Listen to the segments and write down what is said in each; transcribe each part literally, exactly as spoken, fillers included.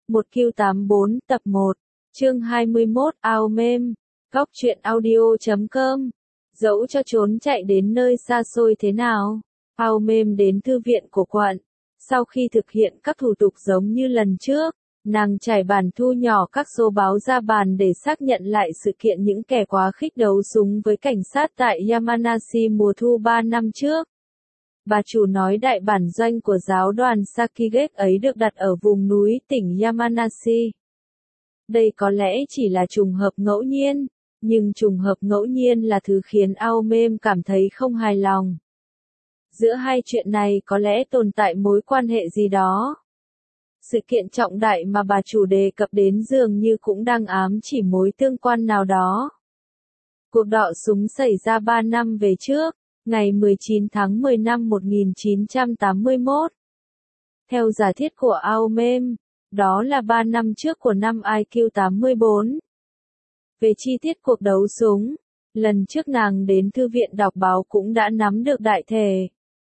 một Q tám bốn tập một, chương hai mươi mốt, ao mem, góc truyện audio chấm com. Dẫu cho trốn chạy đến nơi xa xôi thế nào, ao mem đến thư viện của quận. Sau khi thực hiện các thủ tục giống như lần trước, nàng trải bàn thu nhỏ các số báo ra bàn để xác nhận lại sự kiện những kẻ quá khích đấu súng với cảnh sát tại Yamanashi mùa thu ba năm trước. Bà chủ nói đại bản doanh của giáo đoàn Sakigake ấy được đặt ở vùng núi tỉnh Yamanashi. Đây có lẽ chỉ là trùng hợp ngẫu nhiên, nhưng trùng hợp ngẫu nhiên là thứ khiến ao mem cảm thấy không hài lòng. Giữa hai chuyện này có lẽ tồn tại mối quan hệ gì đó. Sự kiện trọng đại mà bà chủ đề cập đến dường như cũng đang ám chỉ mối tương quan nào đó. Cuộc đọ súng xảy ra ba năm về trước, ngày mười chín tháng mười năm một nghìn chín trăm tám mươi mốt. Theo giả thiết của ao mem, đó là ba năm trước của năm I Q tám mươi bốn. Về chi tiết cuộc đấu súng, lần trước nàng đến thư viện đọc báo cũng đã nắm được đại thể.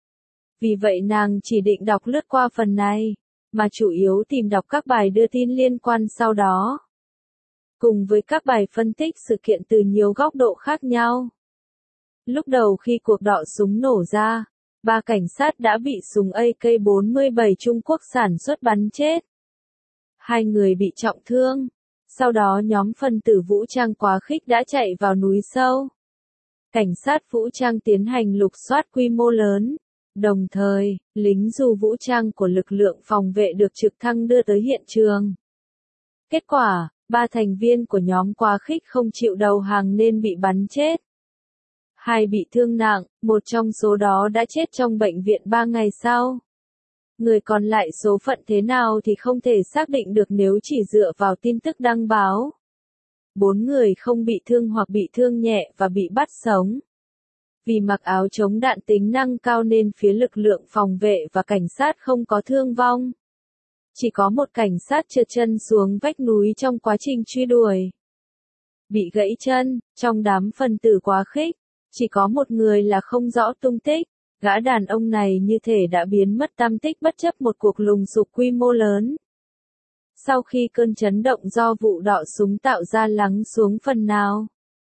Vì vậy nàng chỉ định đọc lướt qua phần này, mà chủ yếu tìm đọc các bài đưa tin liên quan sau đó. Cùng với các bài phân tích sự kiện từ nhiều góc độ khác nhau. Lúc đầu khi cuộc đọ súng nổ ra, ba cảnh sát đã bị súng A K bốn mươi bảy Trung Quốc sản xuất bắn chết. Hai người bị trọng thương. Sau đó nhóm phần tử vũ trang quá khích đã chạy vào núi sâu. Cảnh sát vũ trang tiến hành lục soát quy mô lớn. Đồng thời, lính dù vũ trang của lực lượng phòng vệ được trực thăng đưa tới hiện trường. Kết quả, ba thành viên của nhóm quá khích không chịu đầu hàng nên bị bắn chết. Hai bị thương nặng, một trong số đó đã chết trong bệnh viện ba ngày sau. Người còn lại số phận thế nào thì không thể xác định được nếu chỉ dựa vào tin tức đăng báo. Bốn người không bị thương hoặc bị thương nhẹ và bị bắt sống. Vì mặc áo chống đạn tính năng cao nên phía lực lượng phòng vệ và cảnh sát không có thương vong. Chỉ có một cảnh sát trượt chân xuống vách núi trong quá trình truy đuổi. Bị gãy chân, trong đám phần tử quá khích, chỉ có một người là không rõ tung tích. Gã đàn ông này như thể đã biến mất tăm tích bất chấp một cuộc lùng sục quy mô lớn. Sau khi cơn chấn động do vụ đọ súng tạo ra lắng xuống phần nào,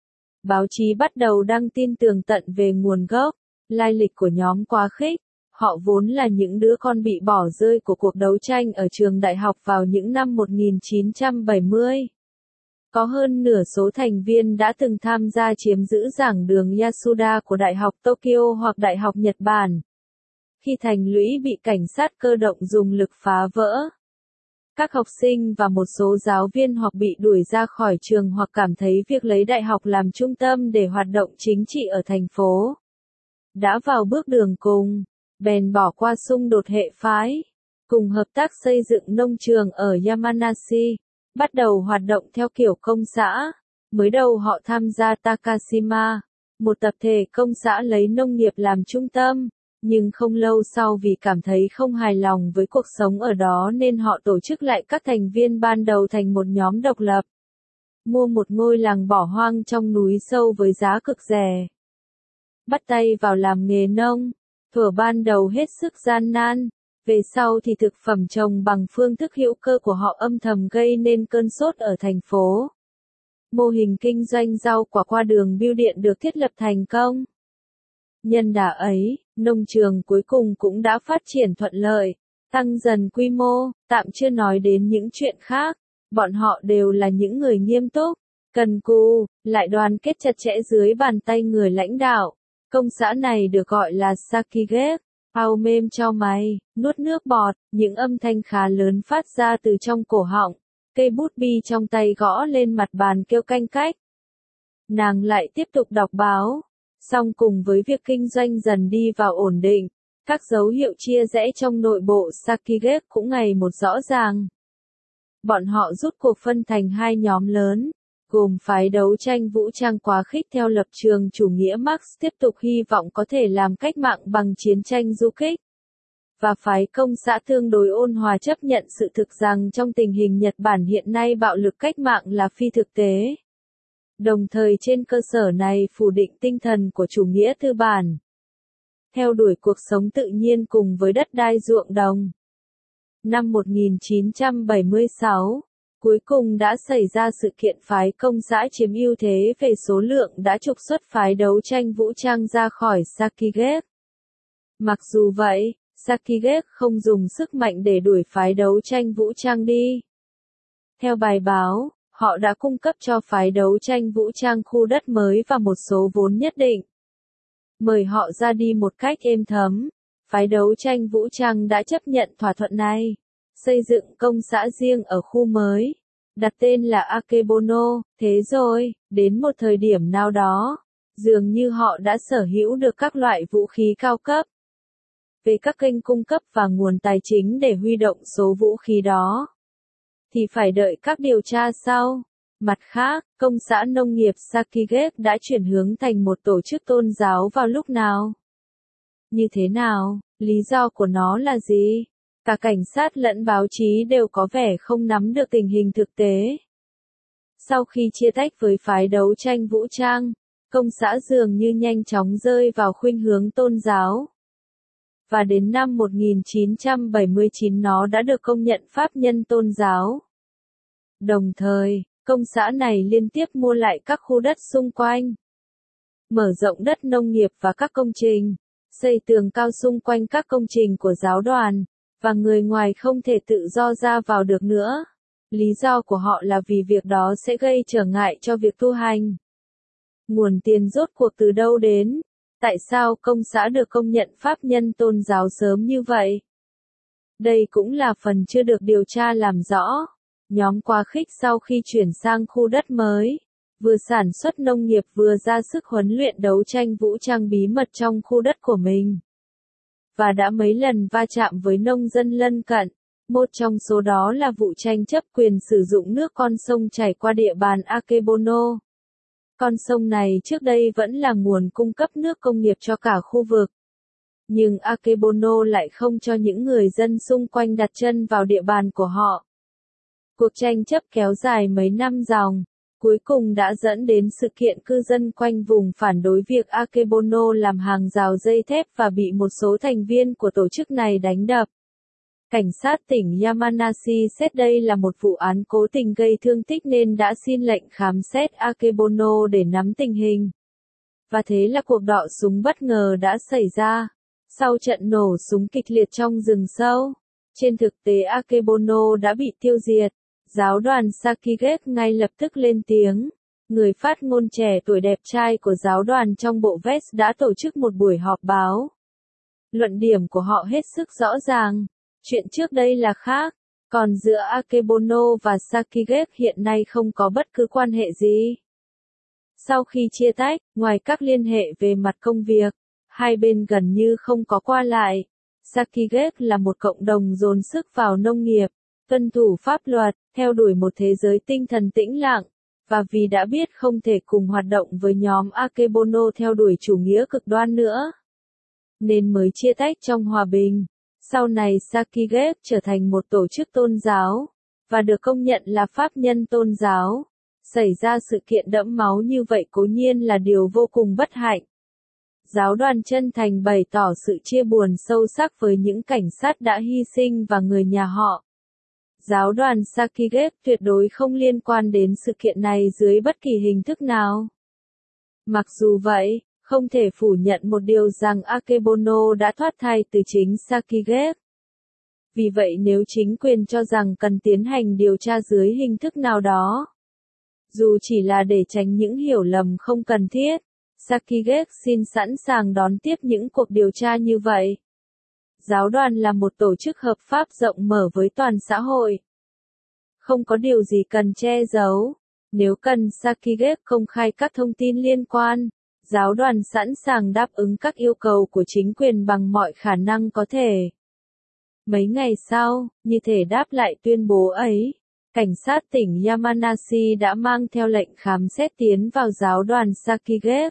báo chí bắt đầu đăng tin tường tận về nguồn gốc, lai lịch của nhóm quá khích. Họ vốn là những đứa con bị bỏ rơi của cuộc đấu tranh ở trường đại học vào những năm một nghìn chín trăm bảy mươi. Có hơn nửa số thành viên đã từng tham gia chiếm giữ giảng đường Yasuda của Đại học Tokyo hoặc Đại học Nhật Bản. Khi thành lũy bị cảnh sát cơ động dùng lực phá vỡ, các học sinh và một số giáo viên hoặc bị đuổi ra khỏi trường hoặc cảm thấy việc lấy đại học làm trung tâm để hoạt động chính trị ở thành phố đã vào bước đường cùng, bèn bỏ qua xung đột hệ phái, cùng hợp tác xây dựng nông trường ở Yamanashi. Bắt đầu hoạt động theo kiểu công xã. Mới đầu họ tham gia Takashima, một tập thể công xã lấy nông nghiệp làm trung tâm, nhưng không lâu sau vì cảm thấy không hài lòng với cuộc sống ở đó nên họ tổ chức lại các thành viên ban đầu thành một nhóm độc lập. Mua một ngôi làng bỏ hoang trong núi sâu với giá cực rẻ. Bắt tay vào làm nghề nông, thuở ban đầu hết sức gian nan. Về sau thì thực phẩm trồng bằng phương thức hữu cơ của họ âm thầm gây nên cơn sốt ở thành phố. Mô hình kinh doanh rau quả qua đường bưu điện được thiết lập thành công. Nhân đà ấy, nông trường cuối cùng cũng đã phát triển thuận lợi, tăng dần quy mô, tạm chưa nói đến những chuyện khác. Bọn họ đều là những người nghiêm túc, cần cù, lại đoàn kết chặt chẽ dưới bàn tay người lãnh đạo. Công xã này được gọi là Sakigake. Ao mem cho mày, nuốt nước bọt, những âm thanh khá lớn phát ra từ trong cổ họng, cây bút bi trong tay gõ lên mặt bàn kêu canh cách. Nàng lại tiếp tục đọc báo, song cùng với việc kinh doanh dần đi vào ổn định, các dấu hiệu chia rẽ trong nội bộ Sakigake cũng ngày một rõ ràng. Bọn họ rút cuộc phân thành hai nhóm lớn, gồm phái đấu tranh vũ trang quá khích theo lập trường chủ nghĩa Marx tiếp tục hy vọng có thể làm cách mạng bằng chiến tranh du kích. Và phái công xã tương đối ôn hòa chấp nhận sự thực rằng trong tình hình Nhật Bản hiện nay bạo lực cách mạng là phi thực tế. Đồng thời trên cơ sở này phủ định tinh thần của chủ nghĩa tư bản. Theo đuổi cuộc sống tự nhiên cùng với đất đai ruộng đồng. Năm một nghìn chín trăm bảy mươi sáu, cuối cùng đã xảy ra sự kiện phái Công xã chiếm ưu thế về số lượng đã trục xuất phái đấu tranh vũ trang ra khỏi Sakigake. Mặc dù vậy, Sakigake không dùng sức mạnh để đuổi phái đấu tranh vũ trang đi. Theo bài báo, họ đã cung cấp cho phái đấu tranh vũ trang khu đất mới và một số vốn nhất định. Mời họ ra đi một cách êm thấm. Phái đấu tranh vũ trang đã chấp nhận thỏa thuận này, xây dựng công xã riêng ở khu mới, đặt tên là Akebono. Thế rồi, đến một thời điểm nào đó, dường như họ đã sở hữu được các loại vũ khí cao cấp. Về các kênh cung cấp và nguồn tài chính để huy động số vũ khí đó, thì phải đợi các điều tra sau. Mặt khác, công xã nông nghiệp Sakigake đã chuyển hướng thành một tổ chức tôn giáo vào lúc nào? Như thế nào? Lý do của nó là gì? Cả cảnh sát lẫn báo chí đều có vẻ không nắm được tình hình thực tế. Sau khi chia tách với phái đấu tranh vũ trang, công xã dường như nhanh chóng rơi vào khuynh hướng tôn giáo. Và đến năm một nghìn chín trăm bảy mươi chín nó đã được công nhận pháp nhân tôn giáo. Đồng thời, công xã này liên tiếp mua lại các khu đất xung quanh, mở rộng đất nông nghiệp và các công trình, xây tường cao xung quanh các công trình của giáo đoàn, và người ngoài không thể tự do ra vào được nữa. Lý do của họ là vì việc đó sẽ gây trở ngại cho việc tu hành. Nguồn tiền rốt cuộc từ đâu đến? Tại sao công xã được công nhận pháp nhân tôn giáo sớm như vậy? Đây cũng là phần chưa được điều tra làm rõ. Nhóm quá khích sau khi chuyển sang khu đất mới, vừa sản xuất nông nghiệp vừa ra sức huấn luyện đấu tranh vũ trang bí mật trong khu đất của mình. Và đã mấy lần va chạm với nông dân lân cận. Một trong số đó là vụ tranh chấp quyền sử dụng nước con sông chảy qua địa bàn Akebono. Con sông này trước đây vẫn là nguồn cung cấp nước công nghiệp cho cả khu vực. Nhưng Akebono lại không cho những người dân xung quanh đặt chân vào địa bàn của họ. Cuộc tranh chấp kéo dài mấy năm dòng, cuối cùng đã dẫn đến sự kiện cư dân quanh vùng phản đối việc Akebono làm hàng rào dây thép và bị một số thành viên của tổ chức này đánh đập. Cảnh sát tỉnh Yamanashi xét đây là một vụ án cố tình gây thương tích nên đã xin lệnh khám xét Akebono để nắm tình hình. Và thế là cuộc đọ súng bất ngờ đã xảy ra. Sau trận nổ súng kịch liệt trong rừng sâu, trên thực tế Akebono đã bị tiêu diệt. Giáo đoàn Sakigake ngay lập tức lên tiếng. Người phát ngôn trẻ tuổi đẹp trai của giáo đoàn trong bộ vest đã tổ chức một buổi họp báo. Luận điểm của họ hết sức rõ ràng. Chuyện trước đây là khác. Còn giữa Akebono và Sakigake hiện nay không có bất cứ quan hệ gì. Sau khi chia tách, ngoài các liên hệ về mặt công việc, hai bên gần như không có qua lại. Sakigake là một cộng đồng dồn sức vào nông nghiệp, tuân thủ pháp luật, theo đuổi một thế giới tinh thần tĩnh lặng, và vì đã biết không thể cùng hoạt động với nhóm Akebono theo đuổi chủ nghĩa cực đoan nữa, nên mới chia tách trong hòa bình. Sau này Sakigake trở thành một tổ chức tôn giáo, và được công nhận là pháp nhân tôn giáo. Xảy ra sự kiện đẫm máu như vậy cố nhiên là điều vô cùng bất hạnh. Giáo đoàn chân thành bày tỏ sự chia buồn sâu sắc với những cảnh sát đã hy sinh và người nhà họ. Giáo đoàn Sakigake tuyệt đối không liên quan đến sự kiện này dưới bất kỳ hình thức nào. Mặc dù vậy, không thể phủ nhận một điều rằng Akebono đã thoát thai từ chính Sakigake. Vì vậy nếu chính quyền cho rằng cần tiến hành điều tra dưới hình thức nào đó, dù chỉ là để tránh những hiểu lầm không cần thiết, Sakigake xin sẵn sàng đón tiếp những cuộc điều tra như vậy. Giáo đoàn là một tổ chức hợp pháp rộng mở với toàn xã hội. Không có điều gì cần che giấu. Nếu cần Sakigake công khai các thông tin liên quan, giáo đoàn sẵn sàng đáp ứng các yêu cầu của chính quyền bằng mọi khả năng có thể. Mấy ngày sau, như thể đáp lại tuyên bố ấy, cảnh sát tỉnh Yamanashi đã mang theo lệnh khám xét tiến vào giáo đoàn Sakigake.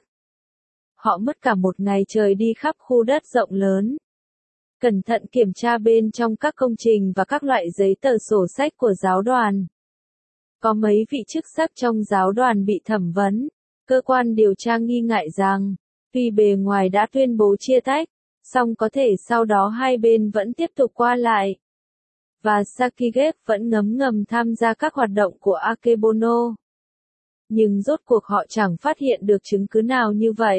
Họ mất cả một ngày trời đi khắp khu đất rộng lớn, cẩn thận kiểm tra bên trong các công trình và các loại giấy tờ sổ sách của giáo đoàn. Có mấy vị chức sắc trong giáo đoàn bị thẩm vấn. Cơ quan điều tra nghi ngại rằng, tuy bề ngoài đã tuyên bố chia tách, song có thể sau đó hai bên vẫn tiếp tục qua lại. và Sakigep vẫn ngấm ngầm tham gia các hoạt động của Akebono. Nhưng rốt cuộc họ chẳng phát hiện được chứng cứ nào như vậy.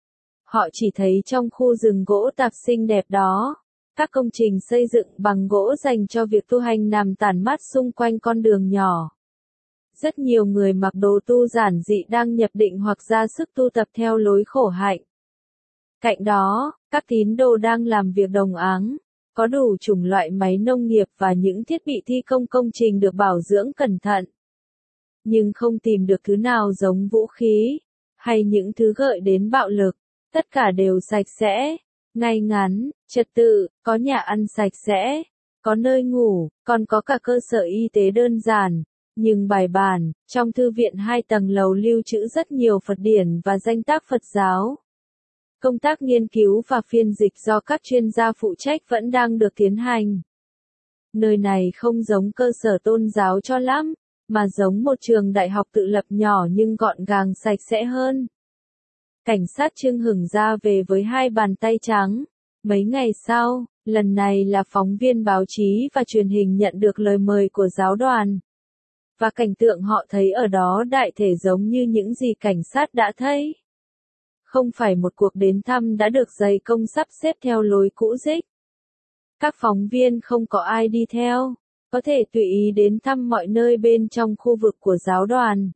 Họ chỉ thấy trong khu rừng gỗ tạp xinh đẹp đó, các công trình xây dựng bằng gỗ dành cho việc tu hành nằm tản mát xung quanh con đường nhỏ. Rất nhiều người mặc đồ tu giản dị đang nhập định hoặc ra sức tu tập theo lối khổ hạnh. Cạnh đó, các tín đồ đang làm việc đồng áng, có đủ chủng loại máy nông nghiệp và những thiết bị thi công công trình được bảo dưỡng cẩn thận. Nhưng không tìm được thứ nào giống vũ khí, hay những thứ gợi đến bạo lực, tất cả đều sạch sẽ, ngay ngắn, trật tự, có nhà ăn sạch sẽ, có nơi ngủ, còn có cả cơ sở y tế đơn giản, nhưng bài bản. Trong thư viện hai tầng lầu lưu trữ rất nhiều Phật điển và danh tác Phật giáo. Công tác nghiên cứu và phiên dịch do các chuyên gia phụ trách vẫn đang được tiến hành. Nơi này không giống cơ sở tôn giáo cho lắm, mà giống một trường đại học tự lập nhỏ nhưng gọn gàng sạch sẽ hơn. Cảnh sát Trương Hửng ra về với hai bàn tay trắng. Mấy ngày sau, lần này là phóng viên báo chí và truyền hình nhận được lời mời của giáo đoàn. Và cảnh tượng họ thấy ở đó đại thể giống như những gì cảnh sát đã thấy. Không phải một cuộc đến thăm đã được dày công sắp xếp theo lối cũ rích. Các phóng viên không có ai đi theo, có thể tùy ý đến thăm mọi nơi bên trong khu vực của giáo đoàn.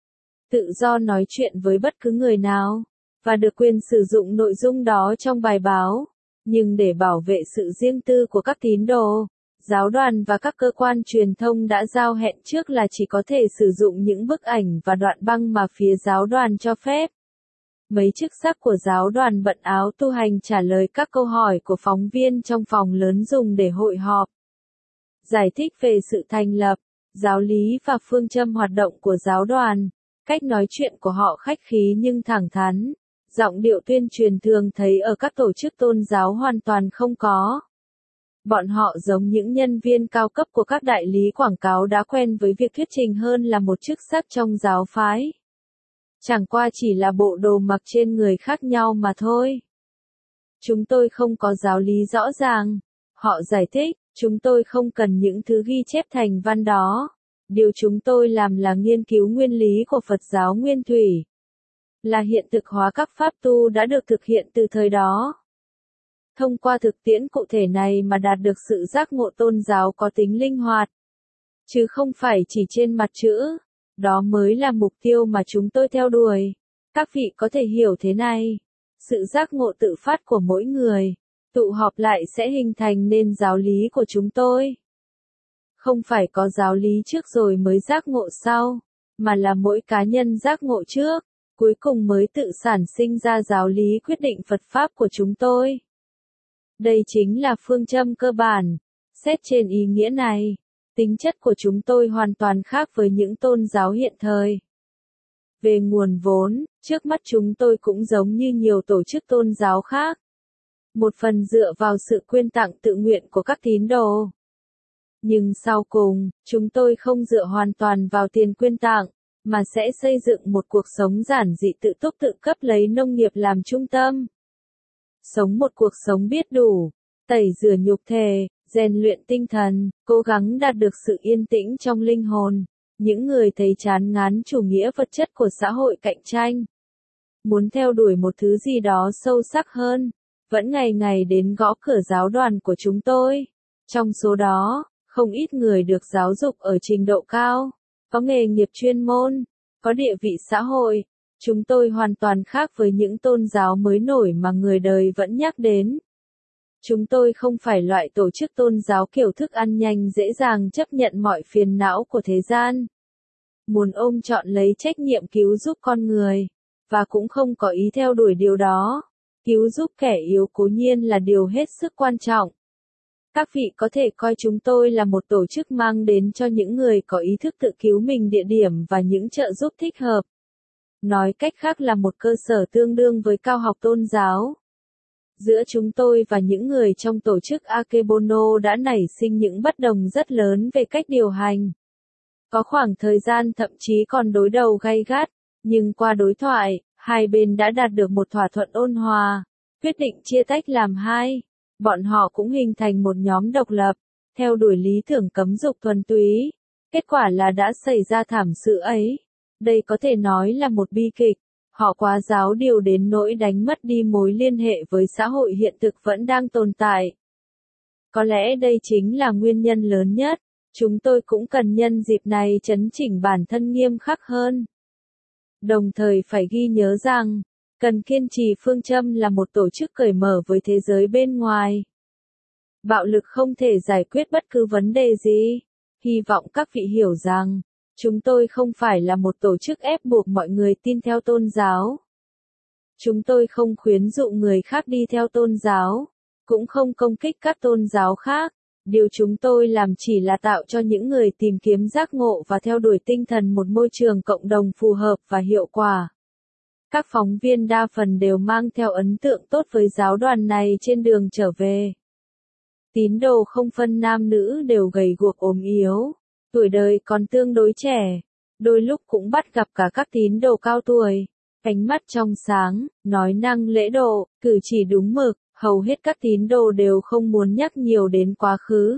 Tự do nói chuyện với bất cứ người nào, và được quyền sử dụng nội dung đó trong bài báo. Nhưng để bảo vệ sự riêng tư của các tín đồ, giáo đoàn và các cơ quan truyền thông đã giao hẹn trước là chỉ có thể sử dụng những bức ảnh và đoạn băng mà phía giáo đoàn cho phép. Mấy chức sắc của giáo đoàn bận áo tu hành trả lời các câu hỏi của phóng viên trong phòng lớn dùng để hội họp. Giải thích về sự thành lập, giáo lý và phương châm hoạt động của giáo đoàn. Cách nói chuyện của họ khách khí nhưng thẳng thắn. Giọng điệu tuyên truyền thường thấy ở các tổ chức tôn giáo hoàn toàn không có. Bọn họ giống những nhân viên cao cấp của các đại lý quảng cáo đã quen với việc thuyết trình hơn là một chức sắc trong giáo phái. Chẳng qua chỉ là bộ đồ mặc trên người khác nhau mà thôi. Chúng tôi không có giáo lý rõ ràng. Họ giải thích, chúng tôi không cần những thứ ghi chép thành văn đó. Điều chúng tôi làm là nghiên cứu nguyên lý của Phật giáo nguyên thủy. Là hiện thực hóa các pháp tu đã được thực hiện từ thời đó. Thông qua thực tiễn cụ thể này mà đạt được sự giác ngộ tôn giáo có tính linh hoạt. Chứ không phải chỉ trên mặt chữ. Đó mới là mục tiêu mà chúng tôi theo đuổi. Các vị có thể hiểu thế này. Sự giác ngộ tự phát của mỗi người, tụ họp lại sẽ hình thành nên giáo lý của chúng tôi. Không phải có giáo lý trước rồi mới giác ngộ sau, mà là mỗi cá nhân giác ngộ trước, cuối cùng mới tự sản sinh ra giáo lý quyết định Phật Pháp của chúng tôi. Đây chính là phương châm cơ bản. Xét trên ý nghĩa này, tính chất của chúng tôi hoàn toàn khác với những tôn giáo hiện thời. Về nguồn vốn, trước mắt chúng tôi cũng giống như nhiều tổ chức tôn giáo khác. Một phần dựa vào sự quyên tặng tự nguyện của các tín đồ. Nhưng sau cùng, chúng tôi không dựa hoàn toàn vào tiền quyên tặng, mà sẽ xây dựng một cuộc sống giản dị tự túc tự cấp lấy nông nghiệp làm trung tâm. Sống một cuộc sống biết đủ, tẩy rửa nhục thể, rèn luyện tinh thần, cố gắng đạt được sự yên tĩnh trong linh hồn. Những người thấy chán ngán chủ nghĩa vật chất của xã hội cạnh tranh, muốn theo đuổi một thứ gì đó sâu sắc hơn, vẫn ngày ngày đến gõ cửa giáo đoàn của chúng tôi. Trong số đó, không ít người được giáo dục ở trình độ cao, có nghề nghiệp chuyên môn, có địa vị xã hội. Chúng tôi hoàn toàn khác với những tôn giáo mới nổi mà người đời vẫn nhắc đến. Chúng tôi không phải loại tổ chức tôn giáo kiểu thức ăn nhanh dễ dàng chấp nhận mọi phiền não của thế gian. Muốn ôm trọn lấy trách nhiệm cứu giúp con người, và cũng không có ý theo đuổi điều đó. Cứu giúp kẻ yếu cố nhiên là điều hết sức quan trọng. Các vị có thể coi chúng tôi là một tổ chức mang đến cho những người có ý thức tự cứu mình địa điểm và những trợ giúp thích hợp. Nói cách khác là một cơ sở tương đương với cao học tôn giáo. Giữa chúng tôi và những người trong tổ chức Akebono đã nảy sinh những bất đồng rất lớn về cách điều hành. Có khoảng thời gian thậm chí còn đối đầu gay gắt, nhưng qua đối thoại, hai bên đã đạt được một thỏa thuận ôn hòa, quyết định chia tách làm hai. Bọn họ cũng hình thành một nhóm độc lập, theo đuổi lý tưởng cấm dục thuần túy. Kết quả là đã xảy ra thảm sự ấy. Đây có thể nói là một bi kịch. Họ quá giáo điều đến nỗi đánh mất đi mối liên hệ với xã hội hiện thực vẫn đang tồn tại. Có lẽ đây chính là nguyên nhân lớn nhất. Chúng tôi cũng cần nhân dịp này chấn chỉnh bản thân nghiêm khắc hơn. Đồng thời phải ghi nhớ rằng, cần kiên trì phương châm là một tổ chức cởi mở với thế giới bên ngoài. Bạo lực không thể giải quyết bất cứ vấn đề gì. Hy vọng các vị hiểu rằng, chúng tôi không phải là một tổ chức ép buộc mọi người tin theo tôn giáo. Chúng tôi không khuyến dụ người khác đi theo tôn giáo, cũng không công kích các tôn giáo khác. Điều chúng tôi làm chỉ là tạo cho những người tìm kiếm giác ngộ và theo đuổi tinh thần một môi trường cộng đồng phù hợp và hiệu quả. Các phóng viên đa phần đều mang theo ấn tượng tốt với giáo đoàn này trên đường trở về. Tín đồ không phân nam nữ đều gầy guộc ốm yếu, tuổi đời còn tương đối trẻ, đôi lúc cũng bắt gặp cả các tín đồ cao tuổi, ánh mắt trong sáng, nói năng lễ độ, cử chỉ đúng mực, hầu hết các tín đồ đều không muốn nhắc nhiều đến quá khứ.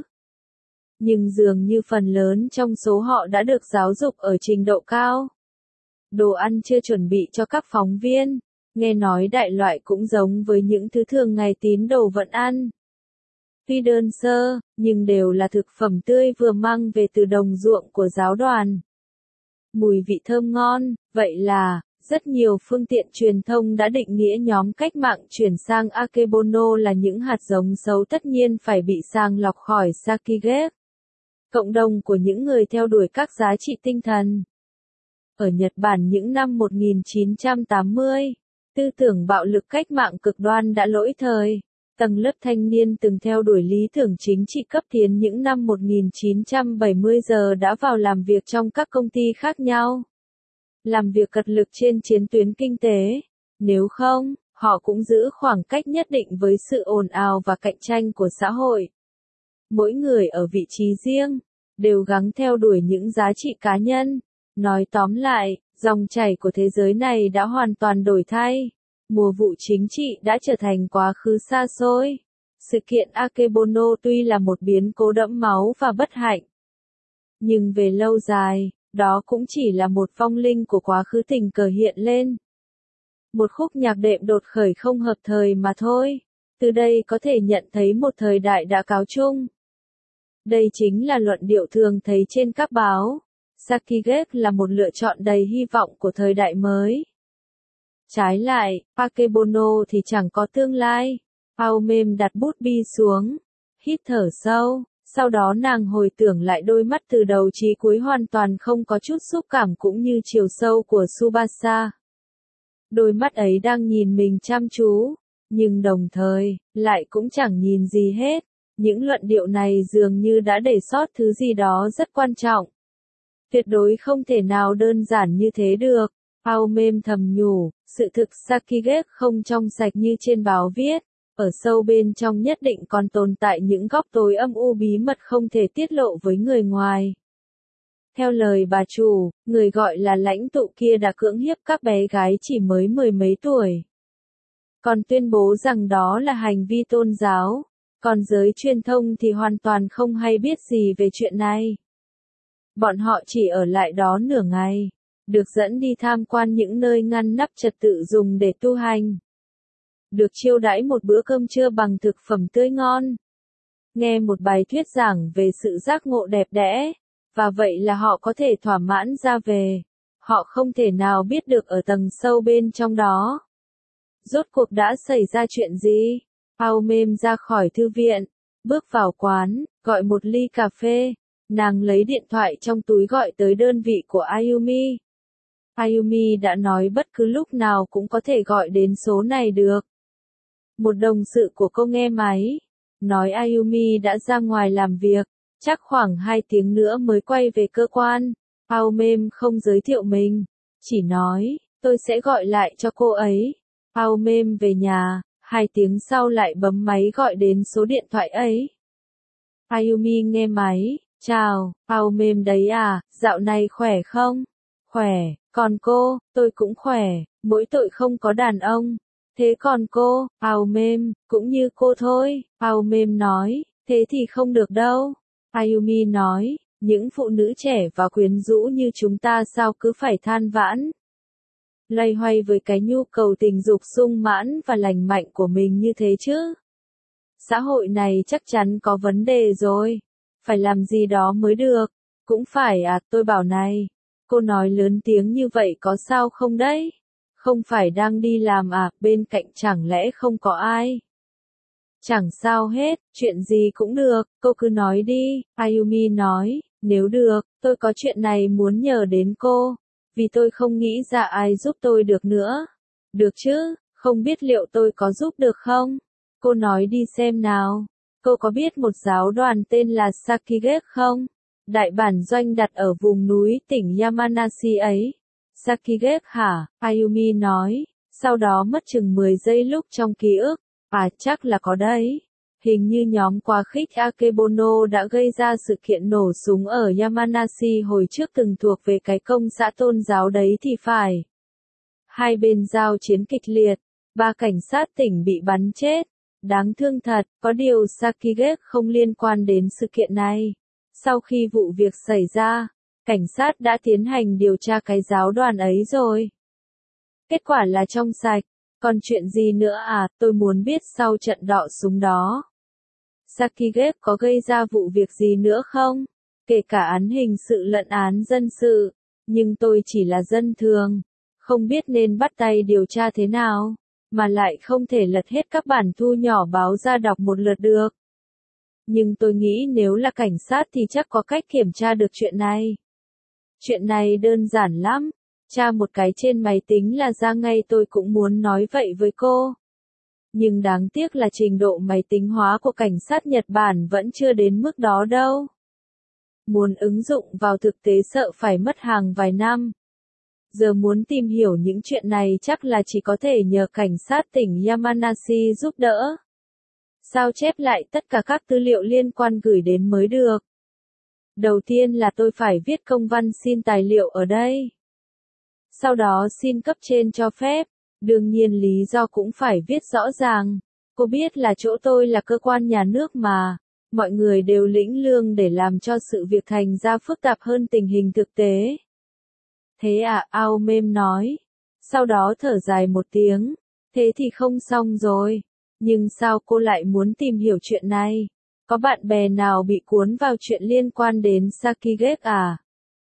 Nhưng dường như phần lớn trong số họ đã được giáo dục ở trình độ cao. Đồ ăn chưa chuẩn bị cho các phóng viên, nghe nói đại loại cũng giống với những thứ thường ngày tín đồ vẫn ăn. Tuy đơn sơ, nhưng đều là thực phẩm tươi vừa mang về từ đồng ruộng của giáo đoàn. Mùi vị thơm ngon, vậy là, rất nhiều phương tiện truyền thông đã định nghĩa nhóm cách mạng chuyển sang Akebono là những hạt giống xấu tất nhiên phải bị sàng lọc khỏi Sakigek. Cộng đồng của những người theo đuổi các giá trị tinh thần. Ở Nhật Bản những năm một nghìn chín trăm tám mươi, tư tưởng bạo lực cách mạng cực đoan đã lỗi thời. Tầng lớp thanh niên từng theo đuổi lý tưởng chính trị cấp tiến những năm một nghìn chín trăm bảy mươi giờ đã vào làm việc trong các công ty khác nhau. Làm việc cật lực trên chiến tuyến kinh tế. Nếu không, họ cũng giữ khoảng cách nhất định với sự ồn ào và cạnh tranh của xã hội. Mỗi người ở vị trí riêng, đều gắng theo đuổi những giá trị cá nhân. Nói tóm lại, dòng chảy của thế giới này đã hoàn toàn đổi thay. Mùa vụ chính trị đã trở thành quá khứ xa xôi. Sự kiện Akebono tuy là một biến cố đẫm máu và bất hạnh. Nhưng về lâu dài, đó cũng chỉ là một vong linh của quá khứ tình cờ hiện lên. Một khúc nhạc đệm đột khởi không hợp thời mà thôi. Từ đây có thể nhận thấy một thời đại đã cáo chung. Đây chính là luận điệu thường thấy trên các báo. Sakigek là một lựa chọn đầy hy vọng của thời đại mới. Trái lại, Akebono thì chẳng có tương lai. Aomem đặt bút bi xuống, hít thở sâu, sau đó nàng hồi tưởng lại đôi mắt từ đầu chí cuối hoàn toàn không có chút xúc cảm cũng như chiều sâu của Tsubasa. Đôi mắt ấy đang nhìn mình chăm chú, nhưng đồng thời, lại cũng chẳng nhìn gì hết. Những luận điệu này dường như đã để sót thứ gì đó rất quan trọng. Tuyệt đối không thể nào đơn giản như thế được. Aomem thầm nhủ, sự thực Sakigek không trong sạch như trên báo viết. Ở sâu bên trong nhất định còn tồn tại những góc tối âm u bí mật không thể tiết lộ với người ngoài. Theo lời bà chủ, người gọi là lãnh tụ kia đã cưỡng hiếp các bé gái chỉ mới mười mấy tuổi. Còn tuyên bố rằng đó là hành vi tôn giáo. Còn giới truyền thông thì hoàn toàn không hay biết gì về chuyện này. Bọn họ chỉ ở lại đó nửa ngày, được dẫn đi tham quan những nơi ngăn nắp trật tự dùng để tu hành. Được chiêu đãi một bữa cơm trưa bằng thực phẩm tươi ngon. Nghe một bài thuyết giảng về sự giác ngộ đẹp đẽ, và vậy là họ có thể thỏa mãn ra về. Họ không thể nào biết được ở tầng sâu bên trong đó. Rốt cuộc đã xảy ra chuyện gì? Aomem ra khỏi thư viện, bước vào quán, gọi một ly cà phê. Nàng lấy điện thoại trong túi gọi tới đơn vị của Ayumi. Ayumi đã nói bất cứ lúc nào cũng có thể gọi đến số này được. Một đồng sự của cô nghe máy, nói Ayumi đã ra ngoài làm việc, chắc khoảng hai tiếng nữa mới quay về cơ quan. Aomem không giới thiệu mình, chỉ nói, tôi sẽ gọi lại cho cô ấy. Aomem về nhà, hai tiếng sau lại bấm máy gọi đến số điện thoại ấy. Ayumi nghe máy, chào, Aomem đấy à, dạo này khỏe không? Khỏe, còn cô, tôi cũng khỏe, mỗi tội không có đàn ông. Thế còn cô, Aomem, cũng như cô thôi, Aomem nói, thế thì không được đâu, Ayumi nói, những phụ nữ trẻ và quyến rũ như chúng ta sao cứ phải than vãn, loay hoay với cái nhu cầu tình dục sung mãn và lành mạnh của mình như thế chứ. Xã hội này chắc chắn có vấn đề rồi, phải làm gì đó mới được. Cũng phải à, tôi bảo này, cô nói lớn tiếng như vậy có sao không đấy? Không phải đang đi làm à, bên cạnh chẳng lẽ không có ai? Chẳng sao hết, chuyện gì cũng được, cô cứ nói đi, Ayumi nói, nếu được, tôi có chuyện này muốn nhờ đến cô, vì tôi không nghĩ ra ai giúp tôi được nữa. Được chứ, không biết liệu tôi có giúp được không? Cô nói đi xem nào. Cô có biết một giáo đoàn tên là Sakigake không? Đại bản doanh đặt ở vùng núi tỉnh Yamanashi ấy. Sakigake hả? Ayumi nói, sau đó mất chừng mười giây lúc trong ký ức. À chắc là có đấy. Hình như nhóm quá khích Akebono đã gây ra sự kiện nổ súng ở Yamanashi hồi trước từng thuộc về cái công xã tôn giáo đấy thì phải. Hai bên giao chiến kịch liệt, ba cảnh sát tỉnh bị bắn chết. Đáng thương thật, có điều Sakigake không liên quan đến sự kiện này. Sau khi vụ việc xảy ra, cảnh sát đã tiến hành điều tra cái giáo đoàn ấy rồi. Kết quả là trong sạch. Còn chuyện gì nữa à, tôi muốn biết sau trận đọ súng đó. Sakigake có gây ra vụ việc gì nữa không? Kể cả án hình sự lẫn án dân sự. Nhưng tôi chỉ là dân thường. Không biết nên bắt tay điều tra thế nào. Mà lại không thể lật hết các bản thu nhỏ báo ra đọc một lượt được. Nhưng tôi nghĩ nếu là cảnh sát thì chắc có cách kiểm tra được chuyện này. Chuyện này đơn giản lắm. Tra một cái trên máy tính là ra ngay, tôi cũng muốn nói vậy với cô. Nhưng đáng tiếc là trình độ máy tính hóa của cảnh sát Nhật Bản vẫn chưa đến mức đó đâu. Muốn ứng dụng vào thực tế sợ phải mất hàng vài năm. Giờ muốn tìm hiểu những chuyện này chắc là chỉ có thể nhờ cảnh sát tỉnh Yamanashi giúp đỡ. Sao chép lại tất cả các tư liệu liên quan gửi đến mới được. Đầu tiên là tôi phải viết công văn xin tài liệu ở đây. Sau đó xin cấp trên cho phép, đương nhiên lý do cũng phải viết rõ ràng. Cô biết là chỗ tôi là cơ quan nhà nước mà, mọi người đều lĩnh lương để làm cho sự việc thành ra phức tạp hơn tình hình thực tế. Thế à, Aomem nói. Sau đó thở dài một tiếng, thế thì không xong rồi. Nhưng sao cô lại muốn tìm hiểu chuyện này? Có bạn bè nào bị cuốn vào chuyện liên quan đến Sakigake à?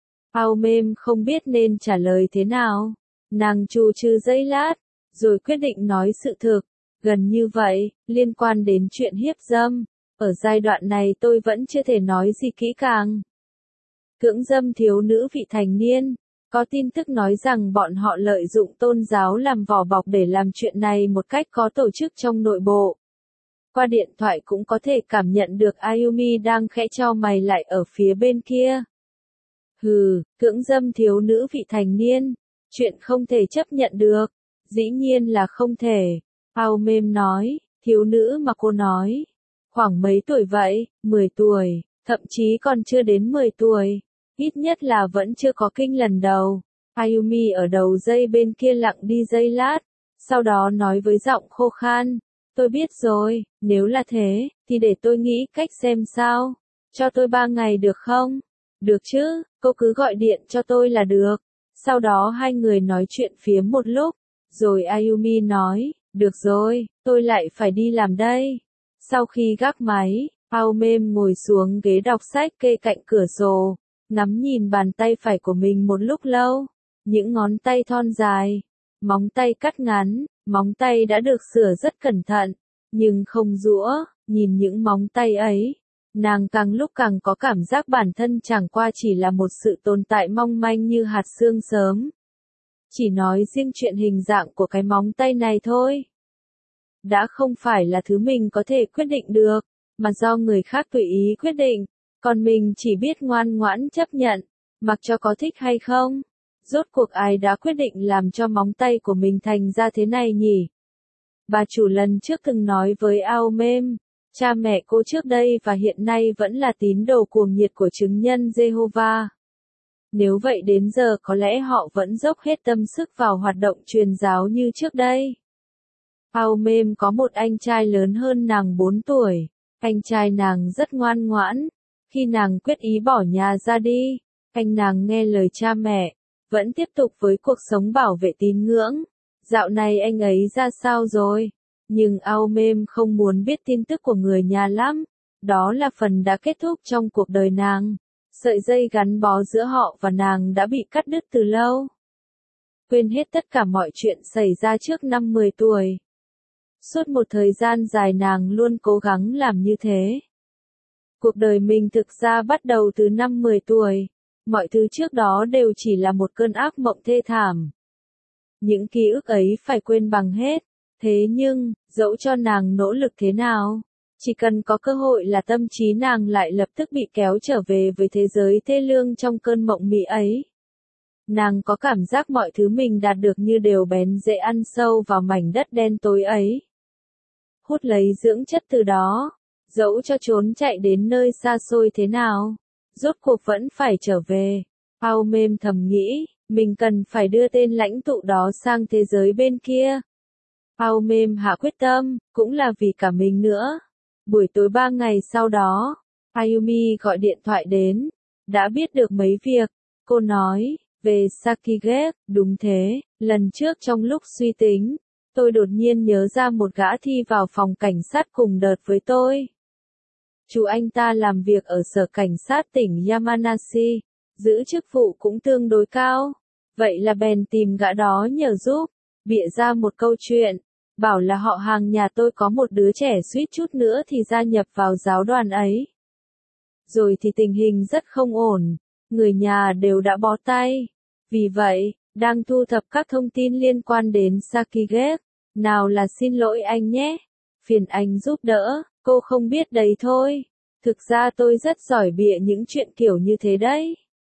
Aomem không biết nên trả lời thế nào. Nàng trù trừ giây lát, rồi quyết định nói sự thực. Gần như vậy, liên quan đến chuyện hiếp dâm. Ở giai đoạn này tôi vẫn chưa thể nói gì kỹ càng. Cưỡng dâm thiếu nữ vị thành niên. Có tin tức nói rằng bọn họ lợi dụng tôn giáo làm vỏ bọc để làm chuyện này một cách có tổ chức trong nội bộ. Qua điện thoại cũng có thể cảm nhận được Ayumi đang khẽ chau mày lại ở phía bên kia. Hừ, cưỡng dâm thiếu nữ vị thành niên. Chuyện không thể chấp nhận được. Dĩ nhiên là không thể. Aomem nói, thiếu nữ mà cô nói. Khoảng mấy tuổi vậy? mười tuổi, thậm chí còn chưa đến mười tuổi. Ít nhất là vẫn chưa có kinh lần đầu. Ayumi ở đầu dây bên kia lặng đi giây lát. Sau đó nói với giọng khô khan. Tôi biết rồi, nếu là thế, thì để tôi nghĩ cách xem sao. Cho tôi ba ngày được không? Được chứ, cô cứ gọi điện cho tôi là được. Sau đó hai người nói chuyện phiếm một lúc. Rồi Ayumi nói, được rồi, tôi lại phải đi làm đây. Sau khi gác máy, Aomem ngồi xuống ghế đọc sách kê cạnh cửa sổ. Ngắm nhìn bàn tay phải của mình một lúc lâu. Những ngón tay thon dài. Móng tay cắt ngắn. Móng tay đã được sửa rất cẩn thận. Nhưng không rũa. Nhìn những móng tay ấy. Nàng càng lúc càng có cảm giác bản thân chẳng qua chỉ là một sự tồn tại mong manh như hạt xương sớm. Chỉ nói riêng chuyện hình dạng của cái móng tay này thôi. Đã không phải là thứ mình có thể quyết định được. Mà do người khác tùy ý quyết định. Còn mình chỉ biết ngoan ngoãn chấp nhận, mặc cho có thích hay không. Rốt cuộc ai đã quyết định làm cho móng tay của mình thành ra thế này nhỉ? Bà chủ lần trước từng nói với Aomem, cha mẹ cô trước đây và hiện nay vẫn là tín đồ cuồng nhiệt của chứng nhân Jehovah. Nếu vậy đến giờ có lẽ họ vẫn dốc hết tâm sức vào hoạt động truyền giáo như trước đây. Aomem có một anh trai lớn hơn nàng bốn tuổi. Anh trai nàng rất ngoan ngoãn. Khi nàng quyết ý bỏ nhà ra đi, anh nàng nghe lời cha mẹ, vẫn tiếp tục với cuộc sống bảo vệ tín ngưỡng. Dạo này anh ấy ra sao rồi? Nhưng Aomem không muốn biết tin tức của người nhà lắm. Đó là phần đã kết thúc trong cuộc đời nàng. Sợi dây gắn bó giữa họ và nàng đã bị cắt đứt từ lâu. Quên hết tất cả mọi chuyện xảy ra trước năm mười tuổi. Suốt một thời gian dài nàng luôn cố gắng làm như thế. Cuộc đời mình thực ra bắt đầu từ năm mười tuổi. Mọi thứ trước đó đều chỉ là một cơn ác mộng thê thảm. Những ký ức ấy phải quên bằng hết. Thế nhưng, dẫu cho nàng nỗ lực thế nào, chỉ cần có cơ hội là tâm trí nàng lại lập tức bị kéo trở về với thế giới thê lương trong cơn mộng mị ấy. Nàng có cảm giác mọi thứ mình đạt được như đều bén rễ ăn sâu vào mảnh đất đen tối ấy. Hút lấy dưỡng chất từ đó, dẫu cho trốn chạy đến nơi xa xôi thế nào, rốt cuộc vẫn phải trở về. Aomem thầm nghĩ, mình cần phải đưa tên lãnh tụ đó sang thế giới bên kia. Aomem hạ quyết tâm, cũng là vì cả mình nữa. Buổi tối ba ngày sau đó, Ayumi gọi điện thoại đến, đã biết được mấy việc. Cô nói, về Sakigake, đúng thế, lần trước trong lúc suy tính, tôi đột nhiên nhớ ra một gã thi vào phòng cảnh sát cùng đợt với tôi. Chú anh ta làm việc ở sở cảnh sát tỉnh Yamanashi, giữ chức vụ cũng tương đối cao. Vậy là bèn tìm gã đó nhờ giúp, bịa ra một câu chuyện, bảo là họ hàng nhà tôi có một đứa trẻ suýt chút nữa thì gia nhập vào giáo đoàn ấy. Rồi thì tình hình rất không ổn, người nhà đều đã bó tay. Vì vậy, đang thu thập các thông tin liên quan đến Sakigake. Nào là xin lỗi anh nhé, phiền anh giúp đỡ, cô không biết đấy thôi. Thực ra tôi rất giỏi bịa những chuyện kiểu như thế đấy.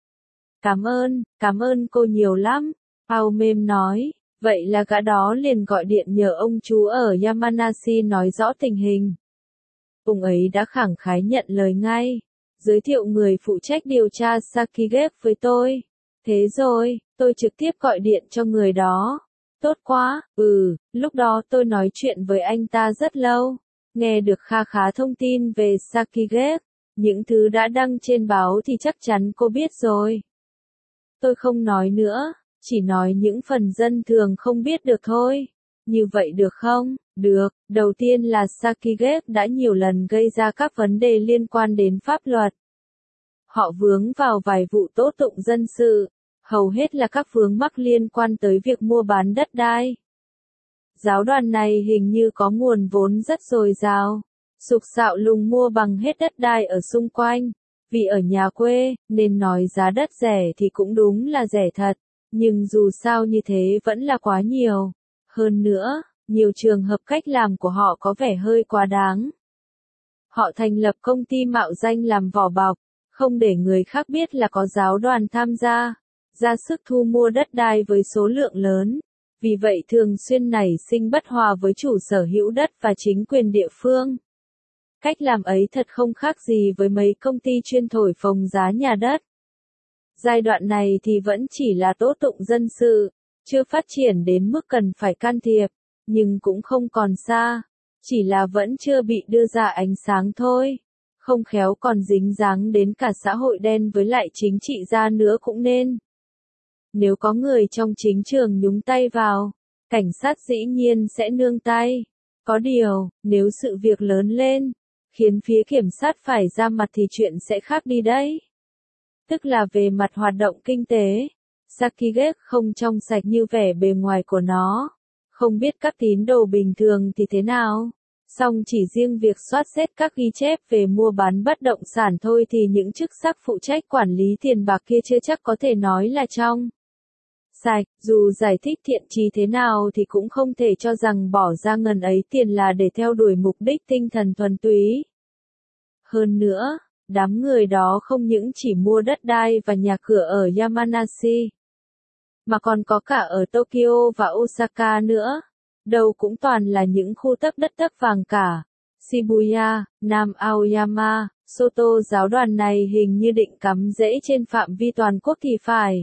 Cảm ơn, cảm ơn cô nhiều lắm, Aomem nói. Vậy là gã đó liền gọi điện nhờ ông chú ở Yamanashi nói rõ tình hình. Ông ấy đã khẳng khái nhận lời ngay, giới thiệu người phụ trách điều tra Sakigake với tôi. Thế rồi, tôi trực tiếp gọi điện cho người đó. Tốt quá, ừ, lúc đó tôi nói chuyện với anh ta rất lâu, nghe được kha khá thông tin về Sakigake, những thứ đã đăng trên báo thì chắc chắn cô biết rồi. Tôi không nói nữa, chỉ nói những phần dân thường không biết được thôi. Như vậy được không? Được, đầu tiên là Sakigake đã nhiều lần gây ra các vấn đề liên quan đến pháp luật. Họ vướng vào vài vụ tố tụng dân sự, hầu hết là các vướng mắc liên quan tới việc mua bán đất đai. Giáo đoàn này hình như có nguồn vốn rất dồi dào, sục sạo lùng mua bằng hết đất đai ở xung quanh. Vì ở nhà quê, nên nói giá đất rẻ thì cũng đúng là rẻ thật, nhưng dù sao như thế vẫn là quá nhiều. Hơn nữa, nhiều trường hợp cách làm của họ có vẻ hơi quá đáng. Họ thành lập công ty mạo danh làm vỏ bọc, không để người khác biết là có giáo đoàn tham gia, ra sức thu mua đất đai với số lượng lớn. Vì vậy thường xuyên nảy sinh bất hòa với chủ sở hữu đất và chính quyền địa phương. Cách làm ấy thật không khác gì với mấy công ty chuyên thổi phồng giá nhà đất. Giai đoạn này thì vẫn chỉ là tố tụng dân sự, chưa phát triển đến mức cần phải can thiệp, nhưng cũng không còn xa, chỉ là vẫn chưa bị đưa ra ánh sáng thôi. Không khéo còn dính dáng đến cả xã hội đen với lại chính trị gia nữa cũng nên. Nếu có người trong chính trường nhúng tay vào, cảnh sát dĩ nhiên sẽ nương tay. Có điều, nếu sự việc lớn lên, khiến phía kiểm sát phải ra mặt thì chuyện sẽ khác đi đấy. Tức là về mặt hoạt động kinh tế, Sakigake không trong sạch như vẻ bề ngoài của nó. Không biết các tín đồ bình thường thì thế nào. Song chỉ riêng việc soát xét các ghi chép về mua bán bất động sản thôi thì những chức sắc phụ trách quản lý tiền bạc kia chưa chắc có thể nói là trong sạch. Dù giải thích thiện chí thế nào thì cũng không thể cho rằng bỏ ra ngần ấy tiền là để theo đuổi mục đích tinh thần thuần túy. Hơn nữa, đám người đó không những chỉ mua đất đai và nhà cửa ở Yamanashi, mà còn có cả ở Tokyo và Osaka nữa. Đâu cũng toàn là những khu tấp đất tấp vàng cả. Shibuya, Nam Aoyama, Soto giáo đoàn này hình như định cắm rễ trên phạm vi toàn quốc thì phải.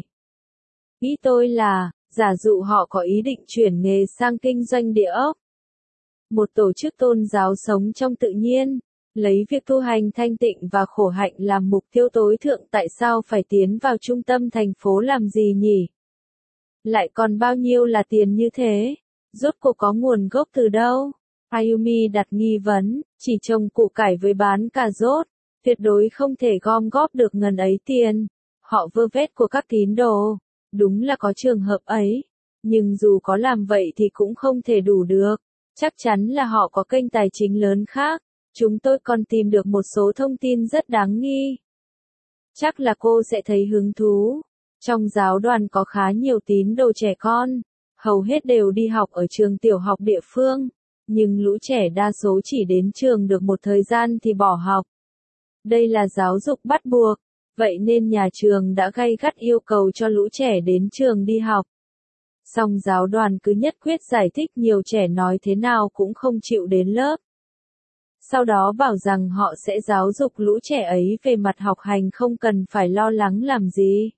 Ý tôi là, giả dụ họ có ý định chuyển nghề sang kinh doanh địa ốc. Một tổ chức tôn giáo sống trong tự nhiên, Lấy việc tu hành thanh tịnh và khổ hạnh làm mục tiêu tối thượng, tại sao phải tiến vào trung tâm thành phố làm gì nhỉ? Lại còn bao nhiêu là tiền như thế? Rốt cuộc có nguồn gốc từ đâu? Ayumi đặt nghi vấn, chỉ trồng củ cải với bán cà rốt, tuyệt đối không thể gom góp được ngần ấy tiền. Họ vơ vét của các tín đồ, đúng là có trường hợp ấy, nhưng dù có làm vậy thì cũng không thể đủ được. Chắc chắn là họ có kênh tài chính lớn khác. Chúng tôi còn tìm được một số thông tin rất đáng nghi. Chắc là cô sẽ thấy hứng thú. Trong giáo đoàn có khá nhiều tín đồ trẻ con, hầu hết đều đi học ở trường tiểu học địa phương, nhưng lũ trẻ đa số chỉ đến trường được một thời gian thì bỏ học. Đây là giáo dục bắt buộc, vậy nên nhà trường đã gay gắt yêu cầu cho lũ trẻ đến trường đi học. Song giáo đoàn cứ nhất quyết giải thích, nhiều trẻ nói thế nào cũng không chịu đến lớp. Sau đó bảo rằng họ sẽ giáo dục lũ trẻ ấy về mặt học hành, không cần phải lo lắng làm gì.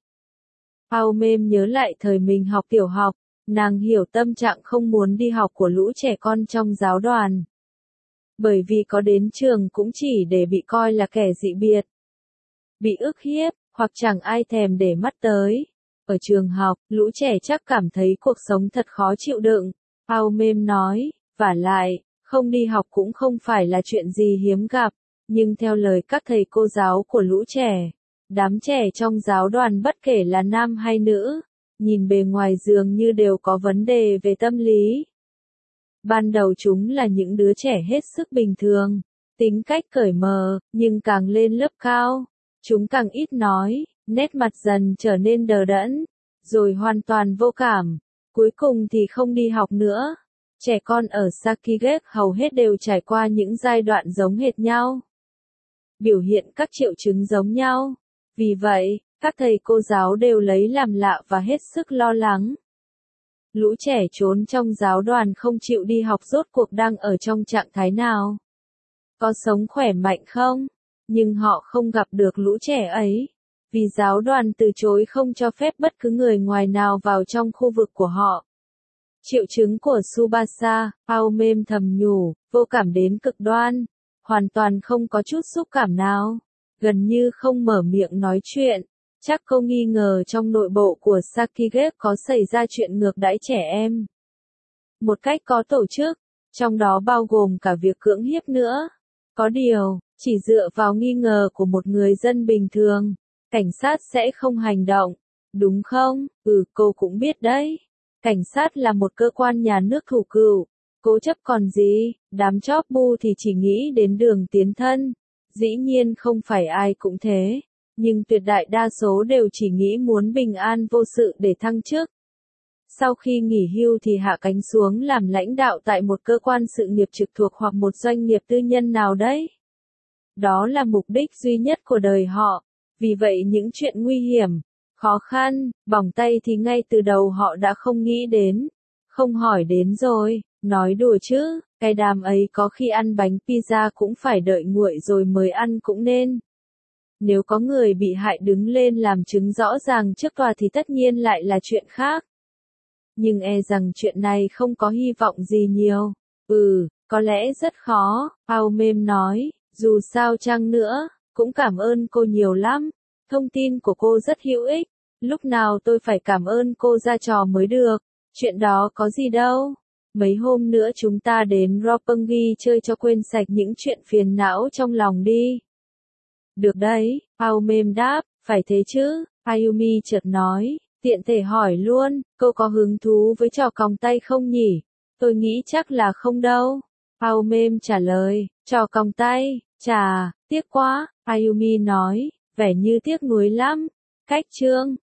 Aomem nhớ lại thời mình học tiểu học, nàng hiểu tâm trạng không muốn đi học của lũ trẻ con trong giáo đoàn. Bởi vì có đến trường cũng chỉ để bị coi là kẻ dị biệt, bị ức hiếp, hoặc chẳng ai thèm để mắt tới. Ở trường học, lũ trẻ chắc cảm thấy cuộc sống thật khó chịu đựng. Aomem nói, vả lại, không đi học cũng không phải là chuyện gì hiếm gặp, nhưng theo lời các thầy cô giáo của lũ trẻ, đám trẻ trong giáo đoàn bất kể là nam hay nữ, nhìn bề ngoài dường như đều có vấn đề về tâm lý. Ban đầu chúng là những đứa trẻ hết sức bình thường, tính cách cởi mở, nhưng càng lên lớp cao, chúng càng ít nói, nét mặt dần trở nên đờ đẫn, rồi hoàn toàn vô cảm, cuối cùng thì không đi học nữa. Trẻ con ở Sakigake hầu hết đều trải qua những giai đoạn giống hệt nhau, biểu hiện các triệu chứng giống nhau. Vì vậy, các thầy cô giáo đều lấy làm lạ và hết sức lo lắng. Lũ trẻ trốn trong giáo đoàn không chịu đi học rốt cuộc đang ở trong trạng thái nào? Có sống khỏe mạnh không? Nhưng họ không gặp được lũ trẻ ấy, vì giáo đoàn từ chối không cho phép bất cứ người ngoài nào vào trong khu vực của họ. Triệu chứng của Tsubasa, Aomem thầm nhủ, vô cảm đến cực đoan, hoàn toàn không có chút xúc cảm nào, gần như không mở miệng nói chuyện. Chắc cô nghi ngờ trong nội bộ của Sakigake có xảy ra chuyện ngược đãi trẻ em một cách có tổ chức, trong đó bao gồm cả việc cưỡng hiếp nữa. Có điều, chỉ dựa vào nghi ngờ của một người dân bình thường, cảnh sát sẽ không hành động, đúng không? Ừ, cô cũng biết đấy. Cảnh sát là một cơ quan nhà nước thủ cửu, cố chấp còn gì, đám chóp bu thì chỉ nghĩ đến đường tiến thân. Dĩ nhiên không phải ai cũng thế, nhưng tuyệt đại đa số đều chỉ nghĩ muốn bình an vô sự để thăng chức. Sau khi nghỉ hưu thì hạ cánh xuống làm lãnh đạo tại một cơ quan sự nghiệp trực thuộc hoặc một doanh nghiệp tư nhân nào đấy. Đó là mục đích duy nhất của đời họ, vì vậy những chuyện nguy hiểm, khó khăn, bỏng tay thì ngay từ đầu họ đã không nghĩ đến, không hỏi đến rồi. Nói đùa chứ, cái đám ấy có khi ăn bánh pizza cũng phải đợi nguội rồi mới ăn cũng nên. Nếu có người bị hại đứng lên làm chứng rõ ràng trước tòa thì tất nhiên lại là chuyện khác. Nhưng e rằng chuyện này không có hy vọng gì nhiều. Ừ, có lẽ rất khó, Aomem nói, dù sao chăng nữa, cũng cảm ơn cô nhiều lắm. Thông tin của cô rất hữu ích, lúc nào tôi phải cảm ơn cô ra trò mới được. Chuyện đó có gì đâu. Mấy hôm nữa chúng ta đến Roppongi chơi cho quên sạch những chuyện phiền não trong lòng đi. Được đấy, Aomem đáp, phải thế chứ. Ayumi chợt nói, tiện thể hỏi luôn, cô có hứng thú với trò còng tay không nhỉ? Tôi nghĩ chắc là không đâu. Aomem trả lời, trò còng tay, chà, tiếc quá. Ayumi nói, vẻ như tiếc nuối lắm. Cách chương